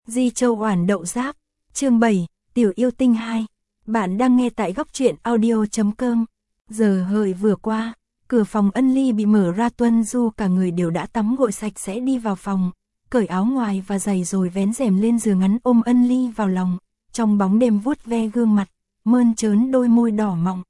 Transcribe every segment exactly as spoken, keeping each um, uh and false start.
Di Châu Oản Đậu Giáp, chương bảy, Tiểu Yêu Tinh hai. Bạn đang nghe tại góc truyện audio chấm com. Giờ hợi vừa qua, cửa phòng Ân Ly bị mở ra, Tuân Du cả người đều đã tắm gội sạch sẽ đi vào phòng, cởi áo ngoài và giày rồi vén rèm lên giường ngắn ôm Ân Ly vào lòng, trong bóng đêm vuốt ve gương mặt, mơn trớn đôi môi đỏ mọng.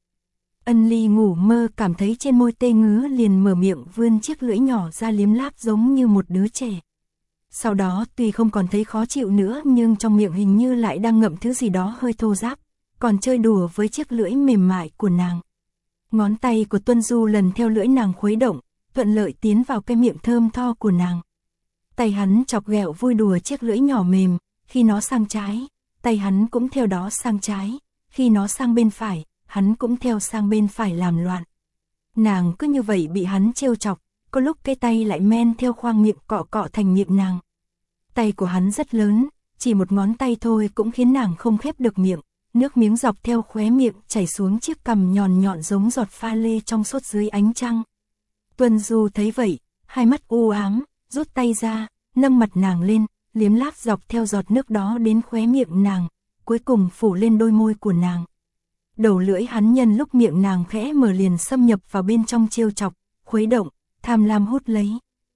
Ân Ly ngủ mơ cảm thấy trên môi tê ngứa, liền mở miệng vươn chiếc lưỡi nhỏ ra liếm láp giống như một đứa trẻ. Sau đó tuy không còn thấy khó chịu nữa nhưng trong miệng hình như lại đang ngậm thứ gì đó hơi thô ráp, còn chơi đùa với chiếc lưỡi mềm mại của nàng. Ngón tay của Tuân Du lần theo lưỡi nàng khuấy động, thuận lợi tiến vào cái miệng thơm tho của nàng. Tay hắn chọc ghẹo vui đùa chiếc lưỡi nhỏ mềm, khi nó sang trái, tay hắn cũng theo đó sang trái, khi nó sang bên phải, hắn cũng theo sang bên phải làm loạn. Nàng cứ như vậy bị hắn trêu chọc, có lúc cái tay lại men theo khoang miệng cọ cọ thành miệng nàng. Tay của hắn rất lớn, chỉ một ngón tay thôi cũng khiến nàng không khép được miệng, nước miếng dọc theo khóe miệng chảy xuống chiếc cằm nhọn nhọn giống giọt pha lê trong suốt dưới ánh trăng. Tuân Du thấy vậy, hai mắt u ám, rút tay ra, nâng mặt nàng lên, liếm láp dọc theo giọt nước đó đến khóe miệng nàng, cuối cùng phủ lên đôi môi của nàng. Đầu lưỡi hắn nhân lúc miệng nàng khẽ mở liền xâm nhập vào bên trong trêu chọc, khuấy động, tham lam hút lấy.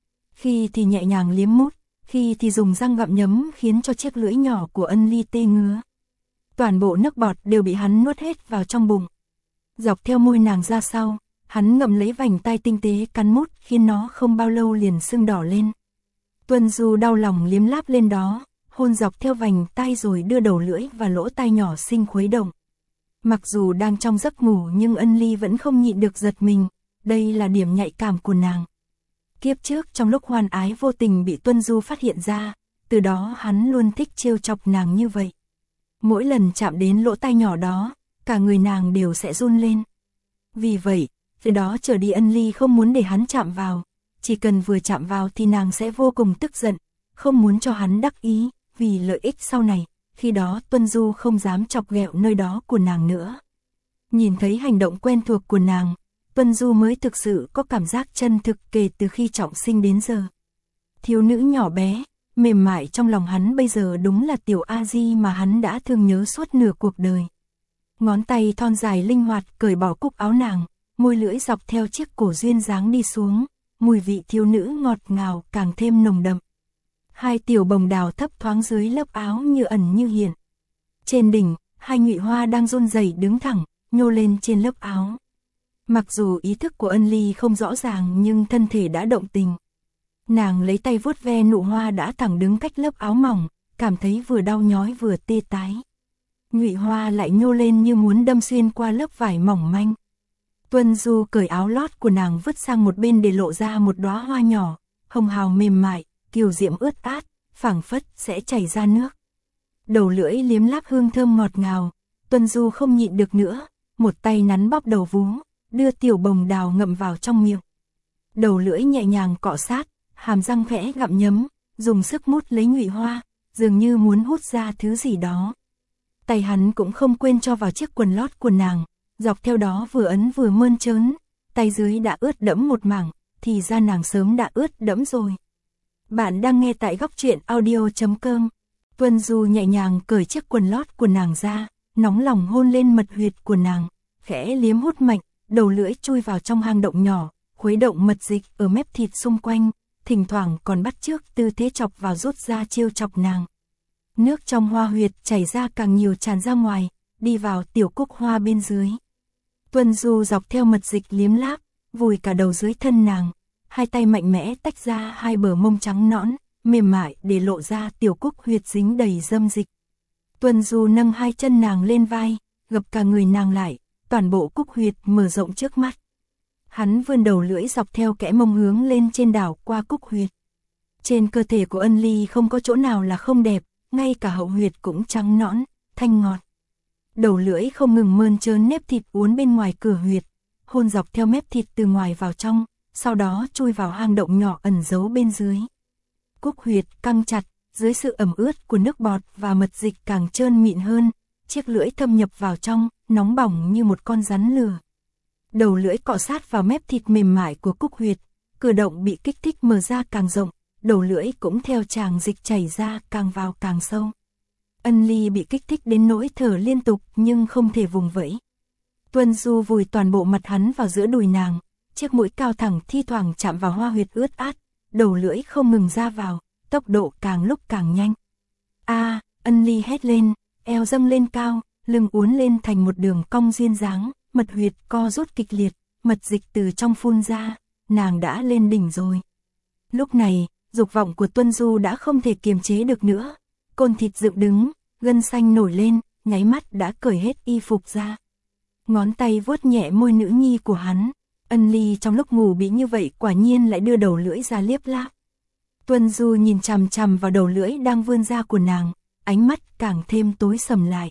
Khi thì nhẹ nhàng liếm mút, khi thì dùng răng gặm nhấm khiến cho chiếc lưỡi nhỏ của Ân Ly tê ngứa. Toàn bộ nước bọt đều bị hắn nuốt hết vào trong bụng. Dọc theo môi nàng ra sau, hắn ngậm lấy vành tai tinh tế cắn mút khiến nó không bao lâu liền sưng đỏ lên. Tuân Du đau lòng liếm láp lên đó, hôn dọc theo vành tai rồi đưa đầu lưỡi và lỗ tai nhỏ xinh khuấy động. Mặc dù đang trong giấc ngủ nhưng Ân Ly vẫn không nhịn được giật mình, đây là điểm nhạy cảm của nàng. Kiếp trước trong lúc hoan ái vô tình bị Tuân Du phát hiện ra, từ đó hắn luôn thích trêu chọc nàng như vậy. Mỗi lần chạm đến lỗ tai nhỏ đó, cả người nàng đều sẽ run lên. Vì vậy, từ đó trở đi Ân Ly không muốn để hắn chạm vào, chỉ cần vừa chạm vào thì nàng sẽ vô cùng tức giận, không muốn cho hắn đắc ý, vì lợi ích sau này, khi đó Tuân Du không dám chọc ghẹo nơi đó của nàng nữa. Nhìn thấy hành động quen thuộc của nàng, Tuân Du mới thực sự có cảm giác chân thực kể từ khi trọng sinh đến giờ. Thiếu nữ nhỏ bé, mềm mại trong lòng hắn bây giờ đúng là tiểu A Di mà hắn đã thương nhớ suốt nửa cuộc đời. Ngón tay thon dài linh hoạt cởi bỏ cúc áo nàng, môi lưỡi dọc theo chiếc cổ duyên dáng đi xuống, mùi vị thiếu nữ ngọt ngào càng thêm nồng đậm. Hai tiểu bồng đào thấp thoáng dưới lớp áo như ẩn như hiện. Trên đỉnh, hai nhụy hoa đang run rẩy đứng thẳng, nhô lên trên lớp áo. Mặc dù ý thức của Ân Ly không rõ ràng nhưng thân thể đã động tình. Nàng lấy tay vuốt ve nụ hoa đã thẳng đứng cách lớp áo mỏng, cảm thấy vừa đau nhói vừa tê tái. Nhụy hoa lại nhô lên như muốn đâm xuyên qua lớp vải mỏng manh. Tuân Du cởi áo lót của nàng vứt sang một bên để lộ ra một đóa hoa nhỏ, hồng hào mềm mại, kiều diễm ướt át, phảng phất sẽ chảy ra nước. Đầu lưỡi liếm láp hương thơm ngọt ngào, Tuân Du không nhịn được nữa, một tay nắn bóp đầu vú, đưa tiểu bồng đào ngậm vào trong miệng. Đầu lưỡi nhẹ nhàng cọ sát, hàm răng khẽ gặm nhấm, dùng sức mút lấy nhụy hoa, dường như muốn hút ra thứ gì đó. Tay hắn cũng không quên cho vào chiếc quần lót của nàng, dọc theo đó vừa ấn vừa mơn trớn, tay dưới đã ướt đẫm một mảng, thì ra nàng sớm đã ướt đẫm rồi. Bạn đang nghe tại góc truyện audio chấm com. Tuân Du nhẹ nhàng cởi chiếc quần lót của nàng ra, nóng lòng hôn lên mật huyệt của nàng, khẽ liếm hút mạnh, đầu lưỡi chui vào trong hang động nhỏ, khuấy động mật dịch ở mép thịt xung quanh, thỉnh thoảng còn bắt chước tư thế chọc vào rút ra trêu chọc nàng. Nước trong hoa huyệt chảy ra càng nhiều tràn ra ngoài, đi vào tiểu cúc hoa bên dưới. Tuân Du dọc theo mật dịch liếm láp, vùi cả đầu dưới thân nàng, hai tay mạnh mẽ tách ra hai bờ mông trắng nõn, mềm mại để lộ ra tiểu cúc huyệt dính đầy dâm dịch. Tuân Du nâng hai chân nàng lên vai, gập cả người nàng lại, toàn bộ cúc huyệt mở rộng trước mắt. Hắn vươn đầu lưỡi dọc theo kẽ mông hướng lên trên đảo qua cúc huyệt. Trên cơ thể của Ân Ly không có chỗ nào là không đẹp, ngay cả hậu huyệt cũng trắng nõn, thanh ngọt. Đầu lưỡi không ngừng mơn trớn nếp thịt uốn bên ngoài cửa huyệt, hôn dọc theo mép thịt từ ngoài vào trong, sau đó chui vào hang động nhỏ ẩn giấu bên dưới. Cúc huyệt căng chặt, dưới sự ẩm ướt của nước bọt và mật dịch càng trơn mịn hơn, chiếc lưỡi thâm nhập vào trong, nóng bỏng như một con rắn lửa. Đầu lưỡi cọ sát vào mép thịt mềm mại của cúc huyệt, cửa động bị kích thích mở ra càng rộng, đầu lưỡi cũng theo tràng dịch chảy ra càng vào càng sâu. Ân Ly bị kích thích đến nỗi thở liên tục nhưng không thể vùng vẫy. Tuân Du vùi toàn bộ mặt hắn vào giữa đùi nàng, chiếc mũi cao thẳng thi thoảng chạm vào hoa huyệt ướt át, đầu lưỡi không ngừng ra vào, tốc độ càng lúc càng nhanh. A, Ân Ly hét lên, eo dâng lên cao, lưng uốn lên thành một đường cong duyên dáng, mật huyệt co rút kịch liệt, mật dịch từ trong phun ra, nàng đã lên đỉnh rồi. Lúc này, dục vọng của Tuân Du đã không thể kiềm chế được nữa, côn thịt dựng đứng, gân xanh nổi lên, nháy mắt đã cởi hết y phục ra. Ngón tay vuốt nhẹ môi nữ nhi của hắn, Ân Ly trong lúc ngủ bị như vậy quả nhiên lại đưa đầu lưỡi ra liếp láp. Tuân Du nhìn chằm chằm vào đầu lưỡi đang vươn ra của nàng, ánh mắt càng thêm tối sầm lại.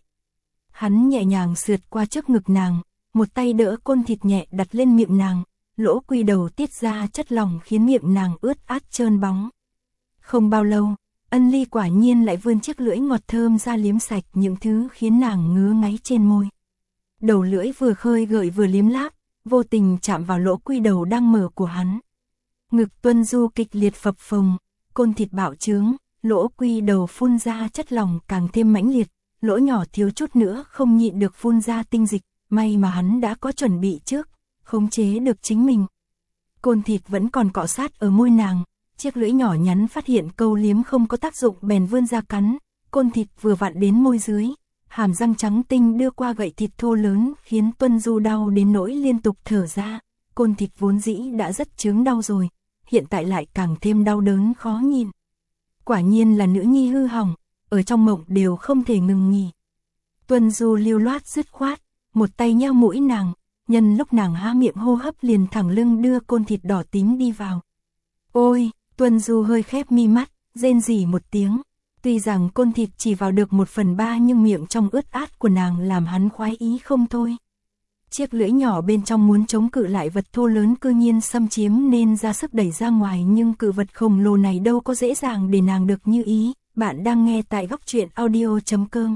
Hắn nhẹ nhàng sượt qua trước ngực nàng, một tay đỡ côn thịt nhẹ đặt lên miệng nàng, lỗ quy đầu tiết ra chất lỏng khiến miệng nàng ướt át trơn bóng. Không bao lâu, Ân Ly quả nhiên lại vươn chiếc lưỡi ngọt thơm ra liếm sạch những thứ khiến nàng ngứa ngáy trên môi. Đầu lưỡi vừa khơi gợi vừa liếm láp, vô tình chạm vào lỗ quy đầu đang mở của hắn. Ngực Tuân Du kịch liệt phập phồng, côn thịt bạo trướng, lỗ quy đầu phun ra chất lỏng càng thêm mãnh liệt, lỗ nhỏ thiếu chút nữa không nhịn được phun ra tinh dịch, may mà hắn đã có chuẩn bị trước, khống chế được chính mình. Côn thịt vẫn còn cọ sát ở môi nàng, chiếc lưỡi nhỏ nhắn phát hiện câu liếm không có tác dụng bèn vươn ra cắn, côn thịt vừa vặn đến môi dưới, hàm răng trắng tinh đưa qua gậy thịt thô lớn khiến Tuân Du đau đến nỗi liên tục thở ra, côn thịt vốn dĩ đã rất chướng đau rồi, hiện tại lại càng thêm đau đớn khó nhìn. Quả nhiên là nữ nhi hư hỏng, ở trong mộng đều không thể ngừng nghỉ. Tuân Du lưu loát dứt khoát, một tay nheo mũi nàng, nhân lúc nàng há miệng hô hấp liền thẳng lưng đưa côn thịt đỏ tím đi vào. Ôi, Tuân Du hơi khép mi mắt, rên rỉ một tiếng. Tuy rằng côn thịt chỉ vào được một phần ba nhưng miệng trong ướt át của nàng làm hắn khoái ý không thôi. Chiếc lưỡi nhỏ bên trong muốn chống cự lại vật thô lớn cư nhiên xâm chiếm nên ra sức đẩy ra ngoài, nhưng cự vật khổng lồ này đâu có dễ dàng để nàng được như ý. Bạn đang nghe tại góc truyện audio chấm com.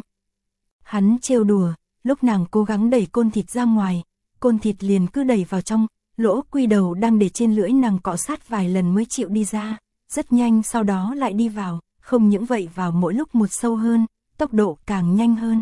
Hắn trêu đùa, lúc nàng cố gắng đẩy côn thịt ra ngoài, côn thịt liền cứ đẩy vào trong, lỗ quy đầu đang để trên lưỡi nàng cọ sát vài lần mới chịu đi ra, rất nhanh sau đó lại đi vào, không những vậy vào mỗi lúc một sâu hơn, tốc độ càng nhanh hơn.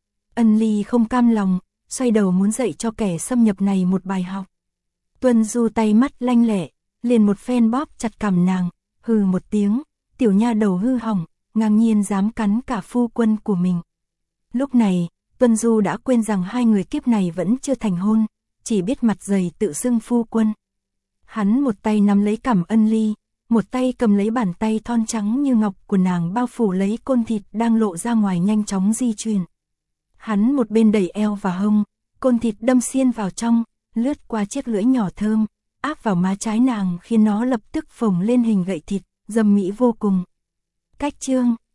Ân Ly không cam lòng, xoay đầu muốn dạy cho kẻ xâm nhập này một bài học. Tuân Du tay mắt lanh lẹ, liền một phen bóp chặt cằm nàng, hừ một tiếng, tiểu nha đầu hư hỏng, ngang nhiên dám cắn cả phu quân của mình. Lúc này, Tuân Du đã quên rằng hai người kiếp này vẫn chưa thành hôn, chỉ biết mặt dày tự xưng phu quân. Hắn một tay nắm lấy cằm Ân Ly, một tay cầm lấy bàn tay thon trắng như ngọc của nàng bao phủ lấy côn thịt đang lộ ra ngoài nhanh chóng di chuyển. Hắn một bên đẩy eo và hông, côn thịt đâm xiên vào trong, lướt qua chiếc lưỡi nhỏ thơm, áp vào má trái nàng khiến nó lập tức phồng lên hình gậy thịt, dâm mỹ vô cùng. Cách chương